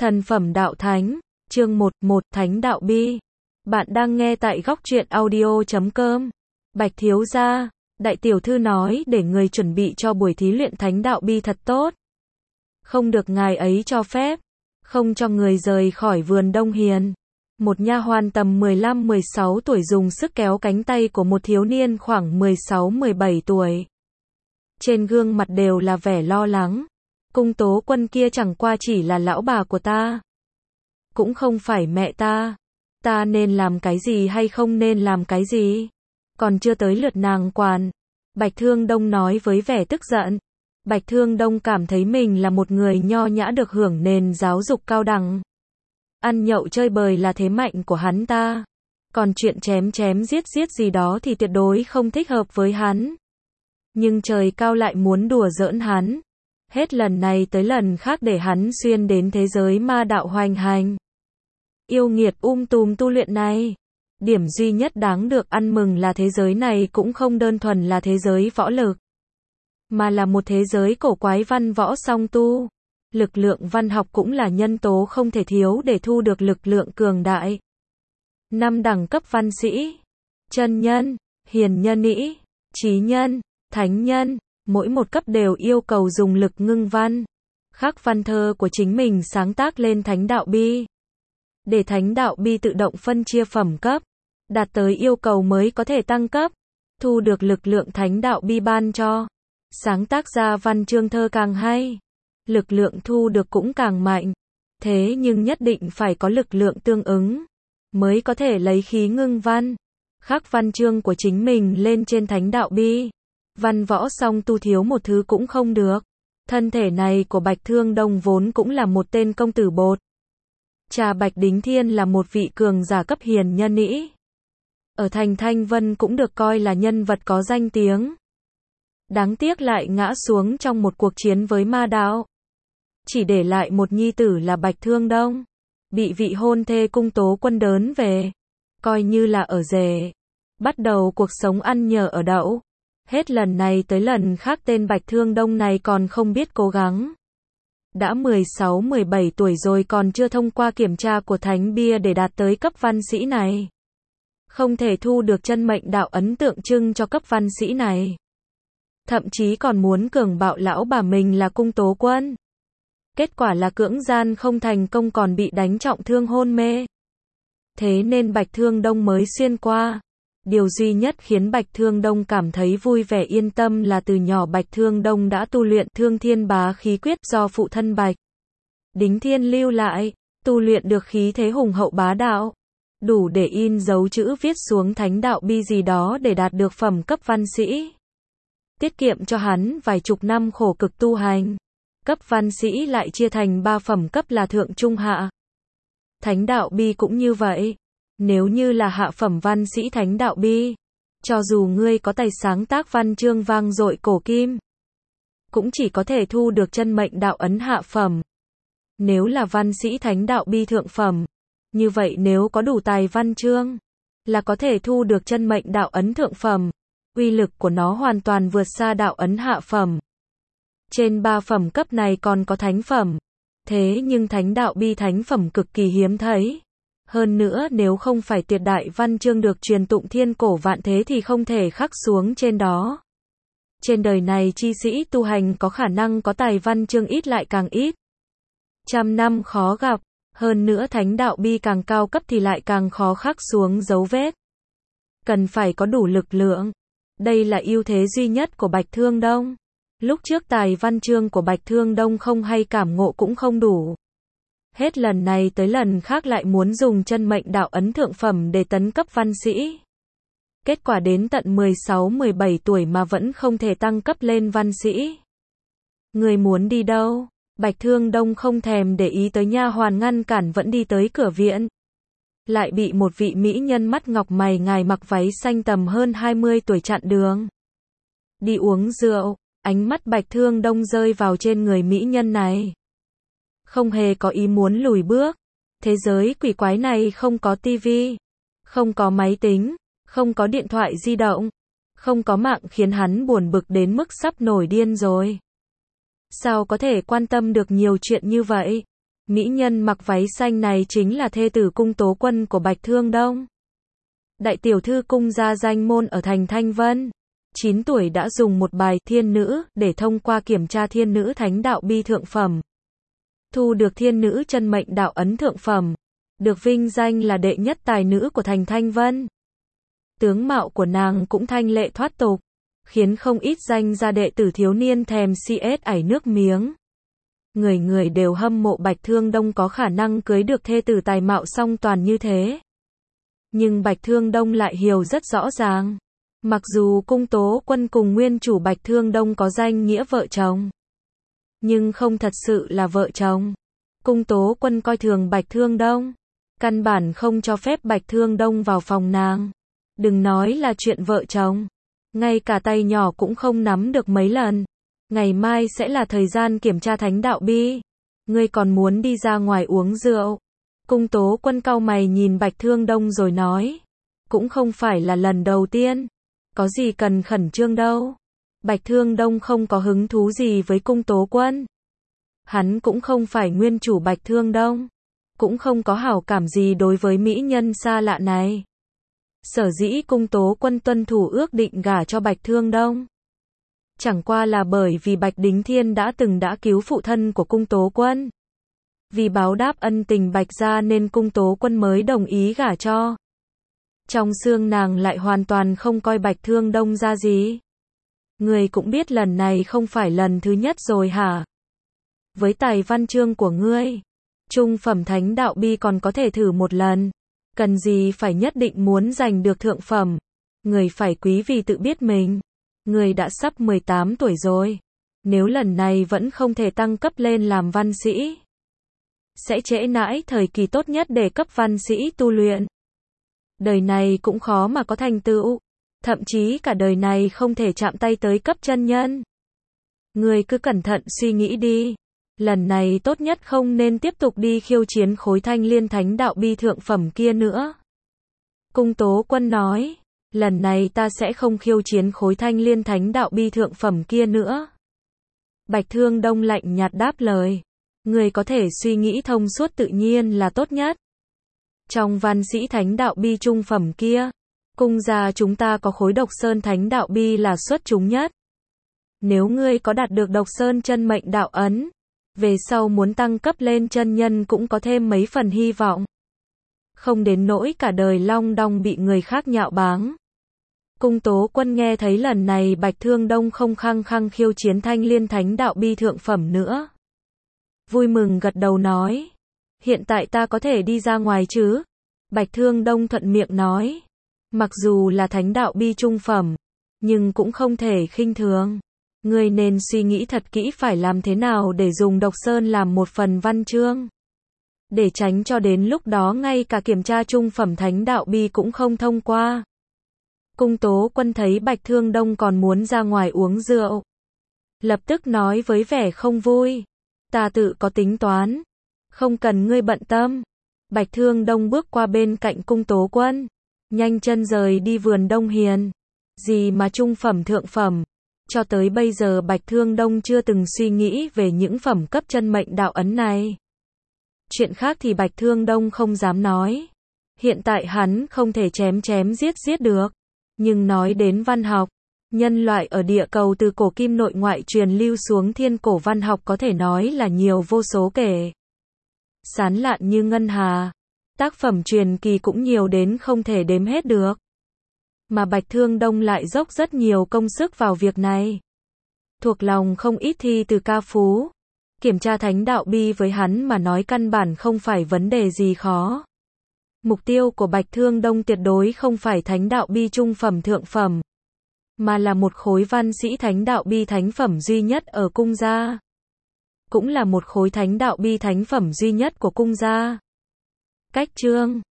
Thần phẩm đạo thánh, chương 11, Thánh đạo bi. Bạn đang nghe tại góc truyện audio.com. Bạch thiếu gia, đại tiểu thư nói để người chuẩn bị cho buổi thí luyện thánh đạo bi thật tốt. Không được ngài ấy cho phép, không cho người rời khỏi vườn Đông Hiền. Một nha hoàn tầm 15-16 tuổi dùng sức kéo cánh tay của một thiếu niên khoảng 16-17 tuổi. Trên gương mặt đều là vẻ lo lắng. Cung Tố Quân kia chẳng qua chỉ là lão bà của ta. Cũng không phải mẹ ta. Ta nên làm cái gì hay không nên làm cái gì? Còn chưa tới lượt nàng quản. Bạch Thương Đông nói với vẻ tức giận. Bạch Thương Đông cảm thấy mình là một người nho nhã được hưởng nền giáo dục cao đẳng. Ăn nhậu chơi bời là thế mạnh của hắn ta. Còn chuyện chém chém giết giết gì đó thì tuyệt đối không thích hợp với hắn. Nhưng trời cao lại muốn đùa giỡn hắn. Hết lần này tới lần khác để hắn xuyên đến thế giới ma đạo hoành hành. Yêu nghiệt tùm tu luyện này. Điểm duy nhất đáng được ăn mừng là thế giới này cũng không đơn thuần là thế giới võ lực. Mà là một thế giới cổ quái văn võ song tu. Lực lượng văn học cũng là nhân tố không thể thiếu để thu được lực lượng cường đại. 5 đẳng cấp văn sĩ. Chân nhân, hiền nhân ỷ, trí nhân, thánh nhân. Mỗi một cấp đều yêu cầu dùng lực ngưng văn. Khắc văn thơ của chính mình sáng tác lên thánh đạo bi. Để thánh đạo bi tự động phân chia phẩm cấp. Đạt tới yêu cầu mới có thể tăng cấp. Thu được lực lượng thánh đạo bi ban cho. Sáng tác ra văn chương thơ càng hay. Lực lượng thu được cũng càng mạnh. Thế nhưng nhất định phải có lực lượng tương ứng. Mới có thể lấy khí ngưng văn. Khắc văn chương của chính mình lên trên thánh đạo bi. Văn võ song tu thiếu một thứ cũng không được. Thân thể này của Bạch Thương Đông vốn cũng là một tên công tử bột. Cha Bạch Đính Thiên là một vị cường giả cấp hiền nhân ỷ. Ở thành Thanh Vân cũng được coi là nhân vật có danh tiếng. Đáng tiếc lại ngã xuống trong một cuộc chiến với ma đạo. Chỉ để lại một nhi tử là Bạch Thương Đông. Bị vị hôn thê Cung Tố Quân đớn về. Coi như là ở rể. Bắt đầu cuộc sống ăn nhờ ở đậu. Hết lần này tới lần khác tên Bạch Thương Đông này còn không biết cố gắng. Đã 16-17 tuổi rồi còn chưa thông qua kiểm tra của Thánh Bia để đạt tới cấp văn sĩ này. Không thể thu được chân mệnh đạo ấn tượng trưng cho cấp văn sĩ này. Thậm chí còn muốn cường bạo lão bà mình là Cung Tố Quân. Kết quả là cưỡng gian không thành công còn bị đánh trọng thương hôn mê. Thế nên Bạch Thương Đông mới xuyên qua. Điều duy nhất khiến Bạch Thương Đông cảm thấy vui vẻ yên tâm là từ nhỏ Bạch Thương Đông đã tu luyện Thương Thiên Bá Khí Quyết do phụ thân Bạch Đính Thiên lưu lại, tu luyện được khí thế hùng hậu bá đạo, đủ để in dấu chữ viết xuống thánh đạo bi gì đó để đạt được phẩm cấp văn sĩ. Tiết kiệm cho hắn vài chục năm khổ cực tu hành. Cấp văn sĩ lại chia thành 3 phẩm cấp là thượng trung hạ. Thánh đạo bi cũng như vậy. Nếu như là hạ phẩm văn sĩ thánh đạo bi, cho dù ngươi có tài sáng tác văn chương vang dội cổ kim, cũng chỉ có thể thu được chân mệnh đạo ấn hạ phẩm. Nếu là văn sĩ thánh đạo bi thượng phẩm, như vậy nếu có đủ tài văn chương, là có thể thu được chân mệnh đạo ấn thượng phẩm. Uy lực của nó hoàn toàn vượt xa đạo ấn hạ phẩm. Trên 3 phẩm cấp này còn có thánh phẩm. Thế nhưng thánh đạo bi thánh phẩm cực kỳ hiếm thấy. Hơn nữa nếu không phải tuyệt đại văn chương được truyền tụng thiên cổ vạn thế thì không thể khắc xuống trên đó. Trên đời này chi sĩ tu hành có khả năng có tài văn chương ít lại càng ít. Trăm năm khó gặp, hơn nữa thánh đạo bi càng cao cấp thì lại càng khó khắc xuống dấu vết. Cần phải có đủ lực lượng. Đây là ưu thế duy nhất của Bạch Thương Đông. Lúc trước tài văn chương của Bạch Thương Đông không hay cảm ngộ cũng không đủ. Hết lần này tới lần khác lại muốn dùng chân mệnh đạo ấn thượng phẩm để tấn cấp văn sĩ. Kết quả đến tận 16-17 tuổi mà vẫn không thể tăng cấp lên văn sĩ. Người muốn đi đâu? Bạch Thương Đông không thèm để ý tới nha hoàn ngăn cản vẫn đi tới cửa viện. Lại bị một vị mỹ nhân mắt ngọc mày ngài mặc váy xanh tầm hơn 20 tuổi chặn đường. Đi uống rượu, ánh mắt Bạch Thương Đông rơi vào trên người mỹ nhân này. Không hề có ý muốn lùi bước. Thế giới quỷ quái này không có tivi, không có máy tính, không có điện thoại di động, không có mạng khiến hắn buồn bực đến mức sắp nổi điên rồi. Sao có thể quan tâm được nhiều chuyện như vậy? Mỹ nhân mặc váy xanh này chính là thê tử Cung Tố Quân của Bạch Thương Đông. Đại tiểu thư cung gia danh môn ở thành Thanh Vân. 9 tuổi đã dùng một bài thiên nữ để thông qua kiểm tra thiên nữ thánh đạo bi thượng phẩm. Thu được thiên nữ chân mệnh đạo ấn thượng phẩm. Được vinh danh là đệ nhất tài nữ của thành Thanh Vân. Tướng mạo của nàng cũng thanh lệ thoát tục, khiến không ít danh gia đệ tử thiếu niên thèm CS ảy nước miếng. Người người đều hâm mộ Bạch Thương Đông có khả năng cưới được thê tử tài mạo song toàn như thế. Nhưng Bạch Thương Đông lại hiểu rất rõ ràng. Mặc dù Cung Tố Quân cùng nguyên chủ Bạch Thương Đông có danh nghĩa vợ chồng, nhưng không thật sự là vợ chồng. Cung Tố Quân coi thường Bạch Thương Đông, căn bản không cho phép Bạch Thương Đông vào phòng nàng. Đừng nói là chuyện vợ chồng, ngay cả tay nhỏ cũng không nắm được mấy lần. Ngày mai sẽ là thời gian kiểm tra thánh đạo bi. Ngươi còn muốn đi ra ngoài uống rượu? Cung Tố Quân cau mày nhìn Bạch Thương Đông rồi nói. Cũng không phải là lần đầu tiên. Có gì cần khẩn trương đâu. Bạch Thương Đông không có hứng thú gì với Cung Tố Quân. Hắn cũng không phải nguyên chủ Bạch Thương Đông. Cũng không có hảo cảm gì đối với mỹ nhân xa lạ này. Sở dĩ Cung Tố Quân tuân thủ ước định gả cho Bạch Thương Đông, chẳng qua là bởi vì Bạch Đính Thiên đã cứu phụ thân của Cung Tố Quân. Vì báo đáp ân tình Bạch gia nên Cung Tố Quân mới đồng ý gả cho. Trong xương nàng lại hoàn toàn không coi Bạch Thương Đông ra gì. Người cũng biết lần này không phải lần thứ nhất rồi hả? Với tài văn chương của ngươi, trung phẩm thánh đạo bi còn có thể thử một lần. Cần gì phải nhất định muốn giành được thượng phẩm. Người phải quý vì tự biết mình. Người đã sắp 18 tuổi rồi. Nếu lần này vẫn không thể tăng cấp lên làm văn sĩ, sẽ trễ nãi thời kỳ tốt nhất để cấp văn sĩ tu luyện. Đời này cũng khó mà có thành tựu. Thậm chí cả đời này không thể chạm tay tới cấp chân nhân. Người cứ cẩn thận suy nghĩ đi. Lần này tốt nhất không nên tiếp tục đi khiêu chiến khối thanh liên thánh đạo bi thượng phẩm kia nữa. Cung Tố Quân nói. Lần này ta sẽ không khiêu chiến khối thanh liên thánh đạo bi thượng phẩm kia nữa. Bạch Thương Đông lạnh nhạt đáp lời. Người có thể suy nghĩ thông suốt tự nhiên là tốt nhất. Trong văn sĩ thánh đạo bi trung phẩm kia, cung gia chúng ta có khối độc sơn thánh đạo bi là xuất chúng nhất. Nếu ngươi có đạt được độc sơn chân mệnh đạo ấn, về sau muốn tăng cấp lên chân nhân cũng có thêm mấy phần hy vọng. Không đến nỗi cả đời long đong bị người khác nhạo báng. Cung Tố Quân nghe thấy lần này Bạch Thương Đông không khăng khăng khiêu chiến thanh liên thánh đạo bi thượng phẩm nữa. Vui mừng gật đầu nói. Hiện tại ta có thể đi ra ngoài chứ? Bạch Thương Đông thuận miệng nói. Mặc dù là thánh đạo bi trung phẩm, nhưng cũng không thể khinh thường. Ngươi nên suy nghĩ thật kỹ phải làm thế nào để dùng độc sơn làm một phần văn chương. Để tránh cho đến lúc đó ngay cả kiểm tra trung phẩm thánh đạo bi cũng không thông qua. Cung Tố Quân thấy Bạch Thương Đông còn muốn ra ngoài uống rượu, lập tức nói với vẻ không vui. Ta tự có tính toán. Không cần ngươi bận tâm. Bạch Thương Đông bước qua bên cạnh Cung Tố Quân, nhanh chân rời đi vườn Đông Hiền. Gì mà trung phẩm thượng phẩm. Cho tới bây giờ Bạch Thương Đông chưa từng suy nghĩ về những phẩm cấp chân mệnh đạo ấn này. Chuyện khác thì Bạch Thương Đông không dám nói. Hiện tại hắn không thể chém giết được. Nhưng nói đến văn học, nhân loại ở địa cầu từ cổ kim nội ngoại truyền lưu xuống thiên cổ văn học có thể nói là nhiều vô số kể. Sán lạn như ngân hà. Tác phẩm truyền kỳ cũng nhiều đến không thể đếm hết được. Mà Bạch Thương Đông lại dốc rất nhiều công sức vào việc này. Thuộc lòng không ít thi từ ca phú. Kiểm tra thánh đạo bi với hắn mà nói căn bản không phải vấn đề gì khó. Mục tiêu của Bạch Thương Đông tuyệt đối không phải thánh đạo bi trung phẩm thượng phẩm, mà là một khối văn sĩ thánh đạo bi thánh phẩm duy nhất ở cung gia. Cũng là một khối thánh đạo bi thánh phẩm duy nhất của cung gia. Cách chương